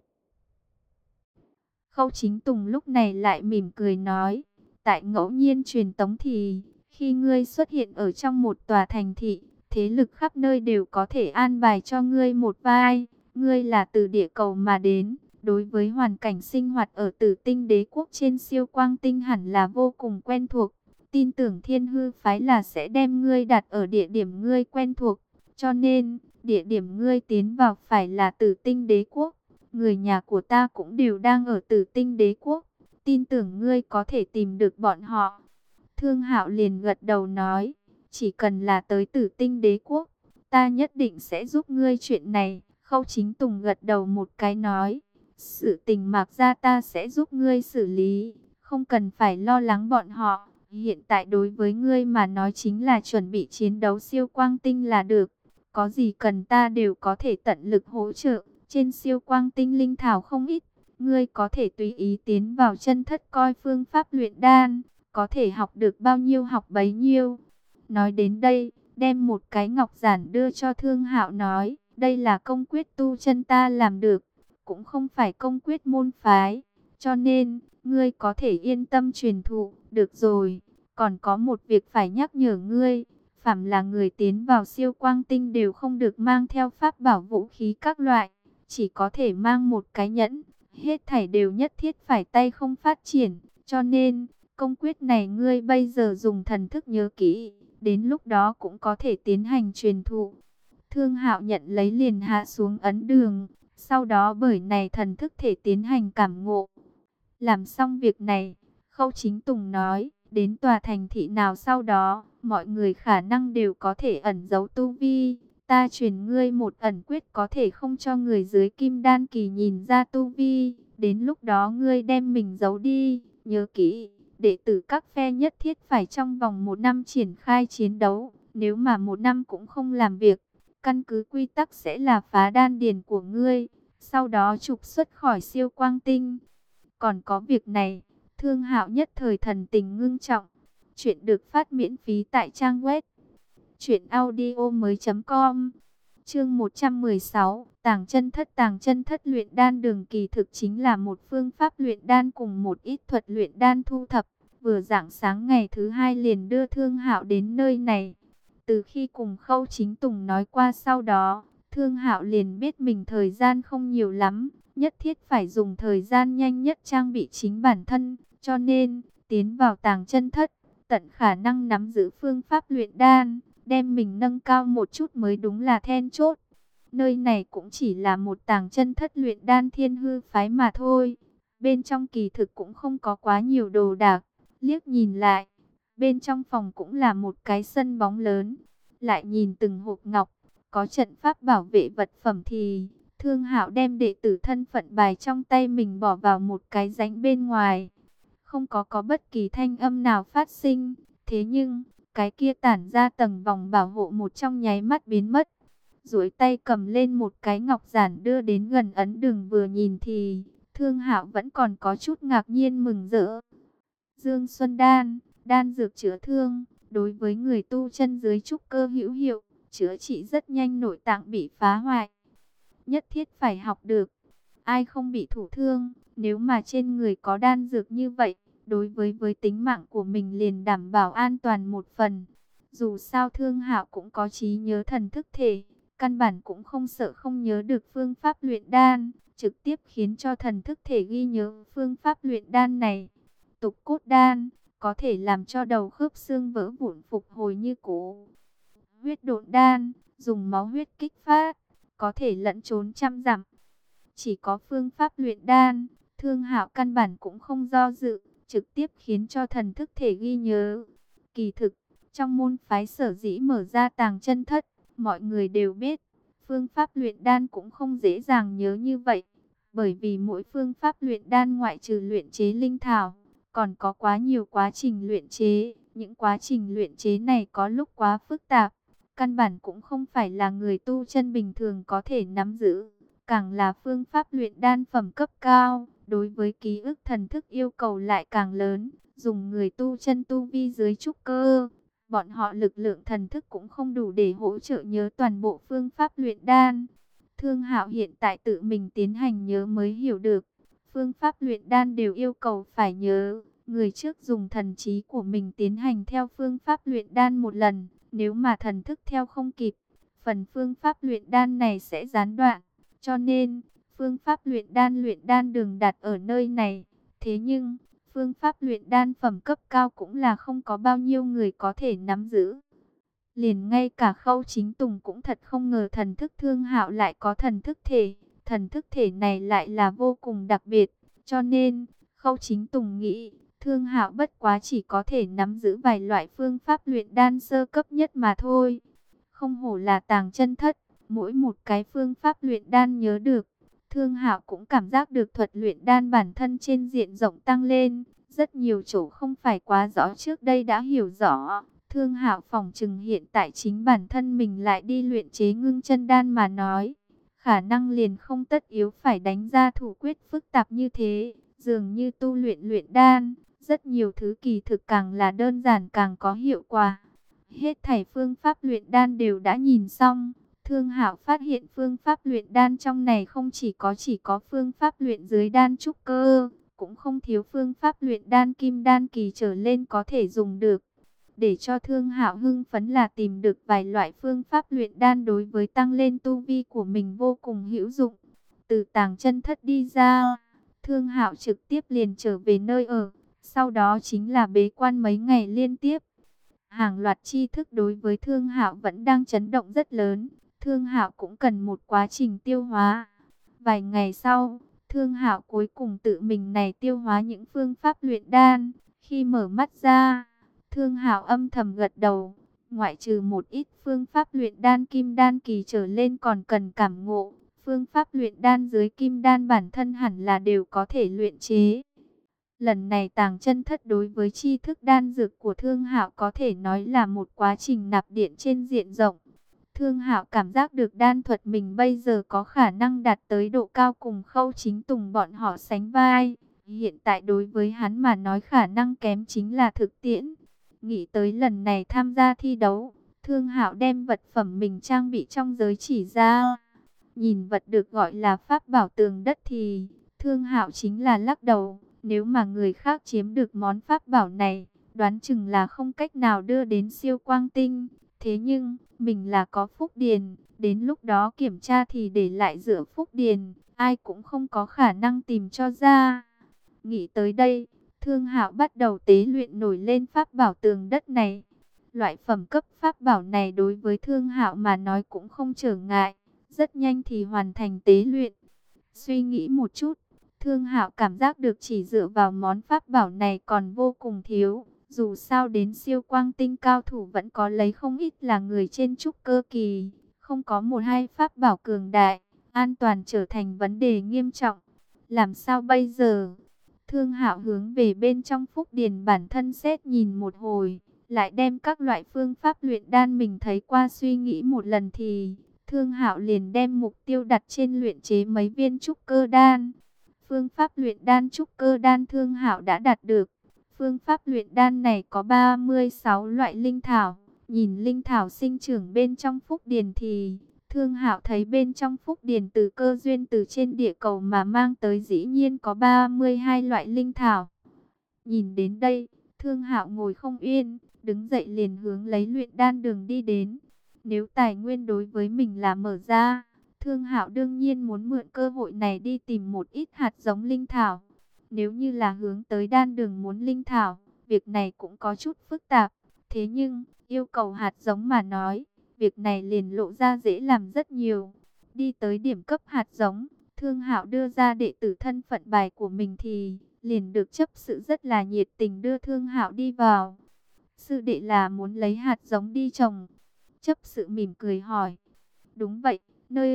[SPEAKER 1] Khâu Chính Tùng lúc này lại mỉm cười nói, tại ngẫu nhiên truyền tống thì, khi ngươi xuất hiện ở trong một tòa thành thị, thế lực khắp nơi đều có thể an bài cho ngươi một vai. Ngươi là từ địa cầu mà đến, đối với hoàn cảnh sinh hoạt ở Tử Tinh Đế quốc trên siêu quang tinh hẳn là vô cùng quen thuộc. Tin tưởng Thiên Hư phái là sẽ đem ngươi đặt ở địa điểm ngươi quen thuộc. Cho nên, địa điểm ngươi tiến vào phải là Tử Tinh Đế quốc. Người nhà của ta cũng đều đang ở Tử Tinh Đế quốc. Tin tưởng ngươi có thể tìm được bọn họ. Thương Hạo liền gật đầu nói, chỉ cần là tới Tử Tinh Đế quốc, ta nhất định sẽ giúp ngươi chuyện này. Khâu Chính Tùng gật đầu một cái nói, sự tình Mạc gia ta sẽ giúp ngươi xử lý, không cần phải lo lắng bọn họ. Hiện tại đối với ngươi mà nói chính là chuẩn bị chiến đấu siêu quang tinh là được. Có gì cần ta đều có thể tận lực hỗ trợ. Trên siêu quang tinh linh thảo không ít, ngươi có thể tùy ý tiến vào chân thất coi phương pháp luyện đan, có thể học được bao nhiêu học bấy nhiêu. Nói đến đây, đem một cái ngọc giản đưa cho Thương Hạo nói, đây là công quyết tu chân ta làm được, cũng không phải công quyết môn phái, cho nên ngươi có thể yên tâm truyền thụ. Được rồi, còn có một việc phải nhắc nhở ngươi, phàm là người tiến vào siêu quang tinh đều không được mang theo pháp bảo vũ khí các loại, chỉ có thể mang một cái nhẫn, hết thảy đều nhất thiết phải tay không phát triển, cho nên công quyết này ngươi bây giờ dùng thần thức nhớ kỹ, đến lúc đó cũng có thể tiến hành truyền thụ. Thương Hạo nhận lấy liền hạ xuống ấn đường, sau đó bởi này thần thức thể tiến hành cảm ngộ. Làm xong việc này, Khâu Chính Tùng nói, đến tòa thành thị nào sau đó, mọi người khả năng đều có thể ẩn giấu tu vi. Ta truyền ngươi một ẩn quyết có thể không cho người dưới kim đan kỳ nhìn ra tu vi. Đến lúc đó ngươi đem mình giấu đi. Nhớ kỹ, đệ tử các phe nhất thiết phải trong vòng 1 năm triển khai chiến đấu. Nếu mà 1 năm cũng không làm việc, căn cứ quy tắc sẽ là phá đan điền của ngươi. Sau đó trục xuất khỏi siêu quang tinh. Còn có việc này, Thương Hạo nhất thời thần tình ngưng trọng. Chuyện được phát miễn phí tại trang web truyệnaudiomoi.com. Chương 116, Tàng chân thất luyện đan đường kỳ thực chính là một phương pháp luyện đan cùng một ít thuật luyện đan thu thập. Vừa rạng sáng ngày thứ hai liền đưa Thương Hạo đến nơi này. Từ khi cùng Khâu Chính Tùng nói qua sau đó, Thương Hạo liền biết mình thời gian không nhiều lắm, nhất thiết phải dùng thời gian nhanh nhất trang bị chính bản thân, cho nên tiến vào tàng chân thất, tận khả năng nắm giữ phương pháp luyện đan, đem mình nâng cao một chút mới đúng là then chốt. Nơi này cũng chỉ là một tàng chân thất luyện đan thiên hư phái mà thôi. Bên trong kỳ thực cũng không có quá nhiều đồ đạc. Liếc nhìn lại, bên trong phòng cũng là một cái sân bóng lớn. Lại nhìn từng hộp ngọc, có trận pháp bảo vệ vật phẩm thì Thương Hạo đem đệ tử thân phận bài trong tay mình bỏ vào một cái rãnh bên ngoài. Không có bất kỳ thanh âm nào phát sinh. Thế nhưng, cái kia tản ra tầng vòng bảo hộ một trong nháy mắt biến mất. Duỗi tay cầm lên một cái ngọc giản đưa đến gần ấn đường, vừa nhìn thì Thương Hạo vẫn còn có chút ngạc nhiên mừng rỡ. Dương Xuân Đan, đan dược chữa thương, đối với người tu chân dưới trúc cơ hữu hiệu, chữa trị rất nhanh nội tạng bị phá hoại. Nhất thiết phải học được, ai không bị thụ thương, nếu mà trên người có đan dược như vậy, đối với tính mạng của mình liền đảm bảo an toàn một phần. Dù sao Thương Hạo cũng có trí nhớ thần thức thể, căn bản cũng không sợ không nhớ được phương pháp luyện đan, trực tiếp khiến cho thần thức thể ghi nhớ phương pháp luyện đan này. Tục cốt đan, có thể làm cho đầu khớp xương vỡ vụn phục hồi như cũ. Huyết độn đan, dùng máu huyết kích phát, có thể lẫn trốn trăm dặm. Chỉ có phương pháp luyện đan, Thương Hạo căn bản cũng không do dự, trực tiếp khiến cho thần thức thể ghi nhớ. Kỳ thực, trong môn phái sở dĩ mở ra tàng chân thất, mọi người đều biết, phương pháp luyện đan cũng không dễ dàng nhớ như vậy. Bởi vì mỗi phương pháp luyện đan ngoại trừ luyện chế linh thảo, còn có quá nhiều quá trình luyện chế. Những quá trình luyện chế này có lúc quá phức tạp, căn bản cũng không phải là người tu chân bình thường có thể nắm giữ. Càng là phương pháp luyện đan phẩm cấp cao, đối với ký ức thần thức yêu cầu lại càng lớn. Dùng người tu chân tu vi dưới trúc cơ, bọn họ lực lượng thần thức cũng không đủ để hỗ trợ nhớ toàn bộ phương pháp luyện đan. Thương Hạo hiện tại tự mình tiến hành nhớ mới hiểu được, phương pháp luyện đan đều yêu cầu phải nhớ. Người trước dùng thần trí của mình tiến hành theo phương pháp luyện đan một lần, nếu mà thần thức theo không kịp, phần phương pháp luyện đan này sẽ gián đoạn. Cho nên, phương pháp luyện đan đường đặt ở nơi này. Thế nhưng, phương pháp luyện đan phẩm cấp cao cũng là không có bao nhiêu người có thể nắm giữ. Liền ngay cả Khâu Chính Tùng cũng thật không ngờ thần thức Thương Hạo lại có thần thức thể. Thần thức thể này lại là vô cùng đặc biệt. Cho nên, Khâu Chính Tùng nghĩ, Thương Hạo bất quá chỉ có thể nắm giữ vài loại phương pháp luyện đan sơ cấp nhất mà thôi. Không hổ là tàng chân thất, mỗi một cái phương pháp luyện đan nhớ được. Thương Hạo cũng cảm giác được thuật luyện đan bản thân trên diện rộng tăng lên. Rất nhiều chỗ không phải quá rõ trước đây đã hiểu rõ. Thương Hạo phỏng chừng hiện tại chính bản thân mình lại đi luyện chế ngưng chân đan mà nói, khả năng liền không tất yếu phải đánh ra thủ quyết phức tạp như thế. Dường như tu luyện đan, rất nhiều thứ kỳ thực càng là đơn giản càng có hiệu quả. Hết thảy phương pháp luyện đan đều đã nhìn xong. Thương Hạo phát hiện phương pháp luyện đan trong này không chỉ có phương pháp luyện dưới đan trúc cơ, cũng không thiếu phương pháp luyện đan kim đan kỳ trở lên có thể dùng được. Để cho Thương Hạo hưng phấn là tìm được vài loại phương pháp luyện đan đối với tăng lên tu vi của mình vô cùng hữu dụng. Từ tàng chân thất đi ra, Thương Hạo trực tiếp liền trở về nơi ở, sau đó chính là bế quan mấy ngày liên tiếp. Hàng loạt tri thức đối với Thương Hạo vẫn đang chấn động rất lớn, Thương Hạo cũng cần một quá trình tiêu hóa. Vài ngày sau, Thương Hạo cuối cùng tự mình này tiêu hóa những phương pháp luyện đan. Khi mở mắt ra, Thương Hạo âm thầm gật đầu, ngoại trừ một ít phương pháp luyện đan kim đan kỳ trở lên còn cần cảm ngộ, phương pháp luyện đan dưới kim đan bản thân hẳn là đều có thể luyện chế. Lần này tàng chân thất đối với tri thức đan dược của Thương Hạo có thể nói là một quá trình nạp điện trên diện rộng. Thương Hạo cảm giác được đan thuật mình bây giờ có khả năng đạt tới độ cao cùng Khâu Chính Tùng bọn họ sánh vai. Hiện tại đối với hắn mà nói khả năng kém chính là thực tiễn. Nghĩ tới lần này tham gia thi đấu, Thương Hạo đem vật phẩm mình trang bị trong giới chỉ ra. Nhìn vật được gọi là pháp bảo tường đất thì Thương Hạo chính là lắc đầu. Nếu mà người khác chiếm được món pháp bảo này, đoán chừng là không cách nào đưa đến siêu quang tinh. Thế nhưng, mình là có phúc điền, đến lúc đó kiểm tra thì để lại giữa phúc điền, ai cũng không có khả năng tìm cho ra. Nghĩ tới đây, Thương Hạo bắt đầu tế luyện nổi lên pháp bảo tường đất này. Loại phẩm cấp pháp bảo này đối với Thương Hạo mà nói cũng không trở ngại, rất nhanh thì hoàn thành tế luyện. Suy nghĩ một chút, Thương Hạo cảm giác được chỉ dựa vào món pháp bảo này còn vô cùng thiếu. Dù sao đến siêu quang tinh cao thủ vẫn có lấy không ít là người trên trúc cơ kỳ, không có một hai pháp bảo cường đại, an toàn trở thành vấn đề nghiêm trọng. Làm sao bây giờ? Thương Hạo hướng về bên trong phúc điền bản thân xét nhìn một hồi, lại đem các loại phương pháp luyện đan mình thấy qua suy nghĩ một lần thì Thương Hạo liền đem mục tiêu đặt trên luyện chế mấy viên trúc cơ đan. Phương pháp luyện đan trúc cơ đan Thương Hạo đã đạt được. Phương pháp luyện đan này có 36 loại linh thảo. Nhìn linh thảo sinh trưởng bên trong phúc điền thì Thương Hạo thấy bên trong phúc điền từ cơ duyên từ trên địa cầu mà mang tới dĩ nhiên có 32 loại linh thảo. Nhìn đến đây, Thương Hạo ngồi không yên, đứng dậy liền hướng lấy luyện đan đường đi đến. Nếu tài nguyên đối với mình là mở ra, Thương Hạo đương nhiên muốn mượn cơ hội này đi tìm một ít hạt giống linh thảo. Nếu như là hướng tới đan đường muốn linh thảo, việc này cũng có chút phức tạp. Thế nhưng, yêu cầu hạt giống mà nói, việc này liền lộ ra dễ làm rất nhiều. Đi tới điểm cấp hạt giống, Thương Hạo đưa ra đệ tử thân phận bài của mình thì liền được chấp sự rất là nhiệt tình đưa Thương Hạo đi vào. Sư đệ là muốn lấy hạt giống đi trồng. Chấp sự mỉm cười hỏi. Đúng vậy, nơi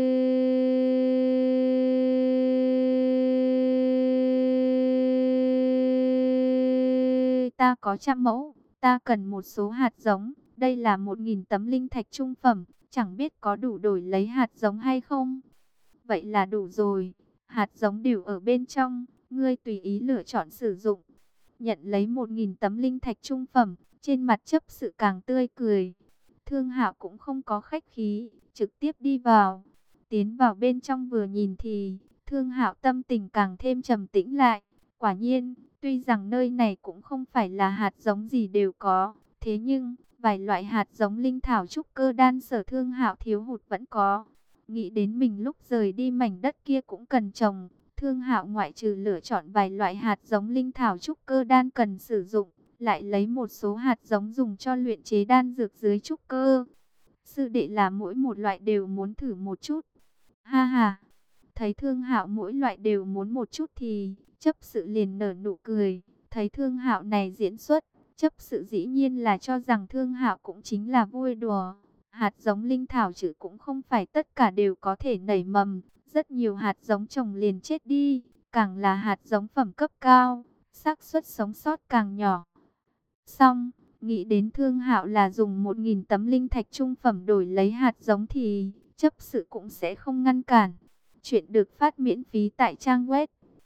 [SPEAKER 1] ta có 100 mẫu, ta cần một số hạt giống. Đây là 1000 tấm linh thạch trung phẩm, chẳng biết có đủ đổi lấy hạt giống hay không. Vậy là đủ rồi, hạt giống đều ở bên trong, ngươi tùy ý lựa chọn sử dụng. Nhận lấy 1000 tấm linh thạch trung phẩm, trên mặt chấp sự càng tươi cười. Thương Hạo cũng không có khách khí, trực tiếp đi vào. Tiến vào bên trong vừa nhìn thì Thương Hạo tâm tình càng thêm trầm tĩnh lại. Quả nhiên, tuy rằng nơi này cũng không phải là hạt giống gì đều có, thế nhưng vài loại hạt giống linh thảo trúc cơ đan sở Thương Hạo thiếu hụt vẫn có. Nghĩ đến mình lúc rời đi mảnh đất kia cũng cần trồng, Thương Hạo ngoại trừ lựa chọn vài loại hạt giống linh thảo trúc cơ đan cần sử dụng, lại lấy một số hạt giống dùng cho luyện chế đan dược dưới trúc cơ. Sư đệ là mỗi một loại đều muốn thử một chút. Ha ha, thấy Thương Hạo mỗi loại đều muốn một chút thì chấp sự liền nở nụ cười. Thấy Thương Hạo này diễn xuất, chấp sự dĩ nhiên là cho rằng Thương Hạo cũng chính là vui đùa. Hạt giống linh thảo chứ cũng không phải tất cả đều có thể nảy mầm. Rất nhiều hạt giống trồng liền chết đi, càng là hạt giống phẩm cấp cao, xác suất sống sót càng nhỏ. Xong, nghĩ đến Thương Hạo là dùng 1000 tấm linh thạch trung phẩm đổi lấy hạt giống thì chấp sự cũng sẽ không ngăn cản. Chuyện được phát miễn phí tại trang web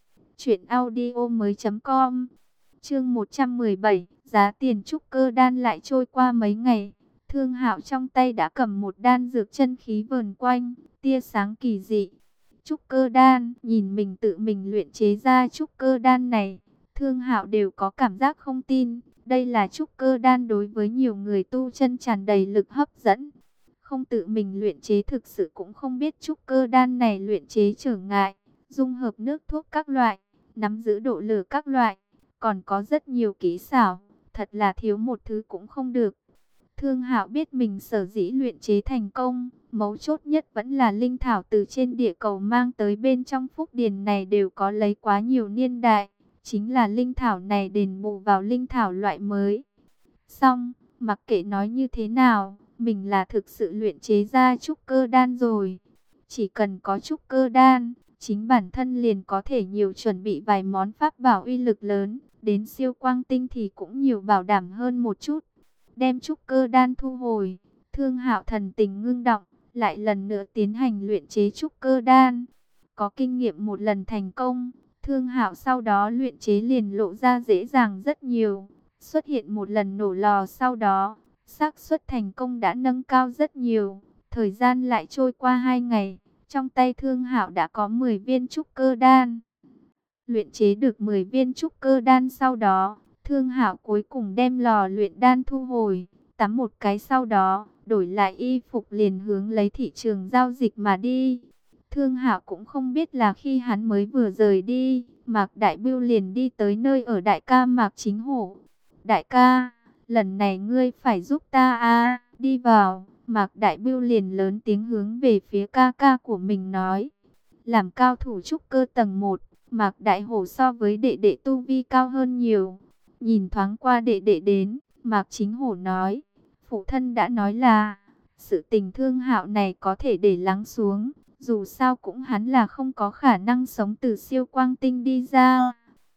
[SPEAKER 1] truyệnaudiomoi.com. Chương 117, giá tiền trúc cơ đan lại trôi qua mấy ngày. Thương Hạo trong tay đã cầm một đan dược chân khí vờn quanh, tia sáng kỳ dị. Trúc cơ đan, nhìn mình tự mình luyện chế ra trúc cơ đan này, Thương Hạo đều có cảm giác không tin. Đây là trúc cơ đan đối với nhiều người tu chân tràn đầy lực hấp dẫn. Không tự mình luyện chế thực sự cũng không biết trúc cơ đan này luyện chế trở ngại, dung hợp nước thuốc các loại, nắm giữ độ lửa các loại, còn có rất nhiều kỹ xảo, thật là thiếu một thứ cũng không được. Thương Hạo biết mình sở dĩ luyện chế thành công, mấu chốt nhất vẫn là linh thảo từ trên địa cầu mang tới bên trong phúc điền này đều có lấy quá nhiều niên đại, chính là linh thảo này đền bù vào linh thảo loại mới. Xong, mặc kệ nói như thế nào, mình là thực sự luyện chế ra trúc cơ đan rồi. Chỉ cần có trúc cơ đan, chính bản thân liền có thể nhiều chuẩn bị vài món pháp bảo uy lực lớn, đến siêu quang tinh thì cũng nhiều bảo đảm hơn một chút. Đem trúc cơ đan thu hồi, Thương Hạo thần tình ngưng động, lại lần nữa tiến hành luyện chế trúc cơ đan. Có kinh nghiệm một lần thành công, Thương Hạo sau đó luyện chế liền lộ ra dễ dàng rất nhiều. Xuất hiện một lần nổ lò sau đó, xác suất thành công đã nâng cao rất nhiều. Thời gian lại trôi qua 2 ngày, trong tay Thương Hạo đã có 10 viên trúc cơ đan. Luyện chế được 10 viên trúc cơ đan sau đó, Thương Hạo cuối cùng đem lò luyện đan thu hồi, tắm một cái sau đó, đổi lại y phục liền hướng lấy thị trường giao dịch mà đi. Thương Hạo cũng không biết là khi hắn mới vừa rời đi, Mạc Đại Bưu liền đi tới nơi ở đại ca Mạc Chính Hổ. Đại ca, lần này ngươi phải giúp ta a. Đi vào. Mạc Đại Bưu liền lớn tiếng hướng về phía ca ca của mình nói. Làm cao thủ trúc cơ tầng 1, Mạc Đại Hổ so với đệ đệ tu vi cao hơn nhiều. Nhìn thoáng qua đệ đệ đến, Mạc Chính Hổ nói, phụ thân đã nói là, sự tình Thương Hạo này có thể để lắng xuống, dù sao cũng hắn là không có khả năng sống từ siêu quang tinh đi ra.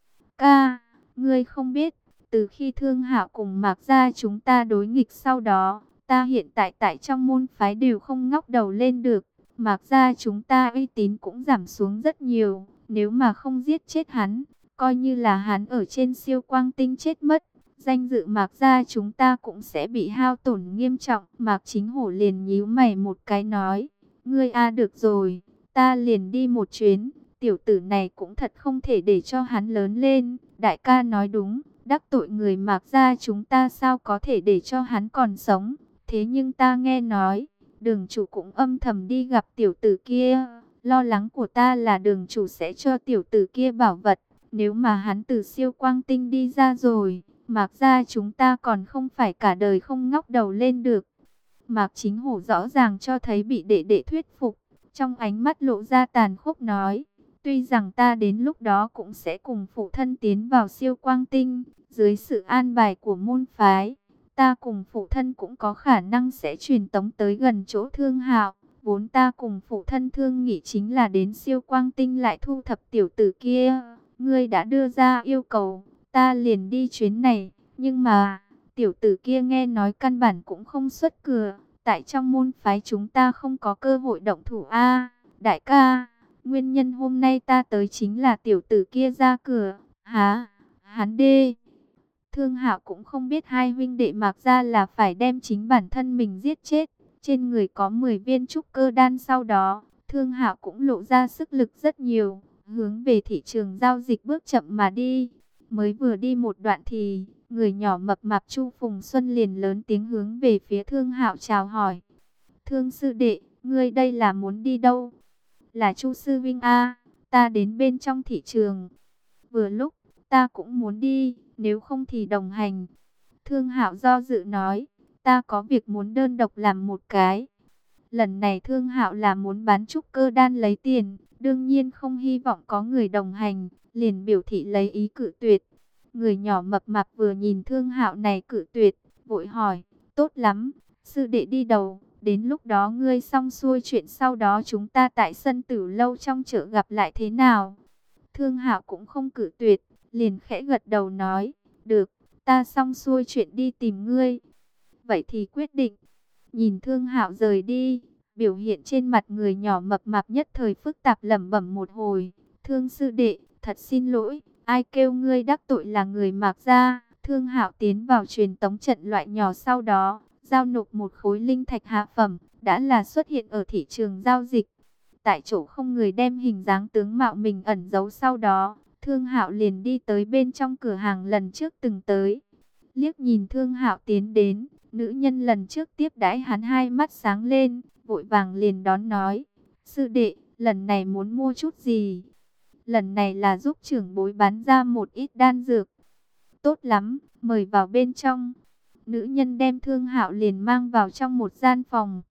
[SPEAKER 1] Ca, ngươi không biết, từ khi Thương Hạo cùng Mạc gia chúng ta đối nghịch sau đó, ta hiện tại tại trong môn phái đều không ngóc đầu lên được. Mạc gia chúng ta uy tín cũng giảm xuống rất nhiều. Nếu mà không giết chết hắn, coi như là hắn ở trên siêu quang tinh chết mất, danh dự Mạc gia chúng ta cũng sẽ bị hao tổn nghiêm trọng. Mạc Chính Hổ liền nhíu mày một cái nói, ngươi a được rồi, ta liền đi một chuyến. Tiểu tử này cũng thật không thể để cho hắn lớn lên. Đại ca nói đúng, đắc tội người Mạc gia chúng ta sao có thể để cho hắn còn sống. Thế nhưng ta nghe nói, Đường chủ cũng âm thầm đi gặp tiểu tử kia. Lo lắng của ta là đường chủ sẽ cho tiểu tử kia bảo vật. Nếu mà hắn từ siêu quang tinh đi ra rồi, Mạc gia chúng ta còn không phải cả đời không ngóc đầu lên được. Mạc Chính Hổ rõ ràng cho thấy bị đệ đệ thuyết phục. Trong ánh mắt lộ ra tàn khốc nói, tuy rằng ta đến lúc đó cũng sẽ cùng phụ thân tiến vào siêu quang tinh, dưới sự an bài của môn phái, ta cùng phụ thân cũng có khả năng sẽ truyền tống tới gần chỗ Thương Hạo. Vốn ta cùng phụ thân thương nghị chính là đến siêu quang tinh lại thu thập tiểu tử kia. Ngươi đã đưa ra yêu cầu, ta liền đi chuyến này. Nhưng mà, tiểu tử kia nghe nói căn bản cũng không xuất cửa. Tại trong môn phái chúng ta không có cơ hội động thủ a. Đại ca, nguyên nhân hôm nay ta tới chính là tiểu tử kia ra cửa. Hả? Hắn đê. Thương Hạo cũng không biết hai huynh đệ Mạc gia là phải đem chính bản thân mình giết chết. Trên người có 10 viên trúc cơ đan sau đó, Thương Hạo cũng lộ ra sức lực rất nhiều, hướng về thị trường giao dịch bước chậm mà đi. Mới vừa đi một đoạn thì, người nhỏ mập mạp Chu Phùng Xuân liền lớn tiếng hướng về phía Thương Hạo chào hỏi. Thương sư đệ, ngươi đây là muốn đi đâu? Là Chu sư vinh a, ta đến bên trong thị trường. Vừa lúc, ta cũng muốn đi, nếu không thì đồng hành. Thương Hạo do dự nói, ta có việc muốn đơn độc làm một cái. Lần này Thương Hạo là muốn bán trúc cơ đan lấy tiền, đương nhiên không hy vọng có người đồng hành, liền biểu thị lấy ý cự tuyệt. Người nhỏ mập mạp vừa nhìn Thương Hạo này cự tuyệt, vội hỏi, tốt lắm, sư đệ đi đầu, đến lúc đó ngươi xong xuôi chuyện sau đó chúng ta tại sân Tử Lâu trong chợ gặp lại thế nào? Thương Hạo cũng không cự tuyệt, liền khẽ gật đầu nói, được, ta xong xuôi chuyện đi tìm ngươi. Vậy thì quyết định. Nhìn Thương Hạo rời đi, biểu hiện trên mặt người nhỏ mập mạp nhất thời phức tạp lẩm bẩm một hồi. Thương sư đệ, thật xin lỗi, ai kêu ngươi đắc tội là người Mạc gia. Thương Hạo tiến vào truyền tống trận loại nhỏ sau đó, giao nộp một khối linh thạch hạ phẩm, đã là xuất hiện ở thị trường giao dịch. Tại chỗ không người đem hình dáng tướng mạo mình ẩn giấu sau đó, Thương Hạo liền đi tới bên trong cửa hàng lần trước từng tới. Liếc nhìn Thương Hạo tiến đến, nữ nhân lần trước tiếp đãi hắn hai mắt sáng lên, vội vàng liền đón nói, sư đệ, lần này muốn mua chút gì? Lần này là giúp trưởng bối bán ra một ít đan dược. Tốt lắm, mời vào bên trong. Nữ nhân đem Thương Hạo liền mang vào trong một gian phòng,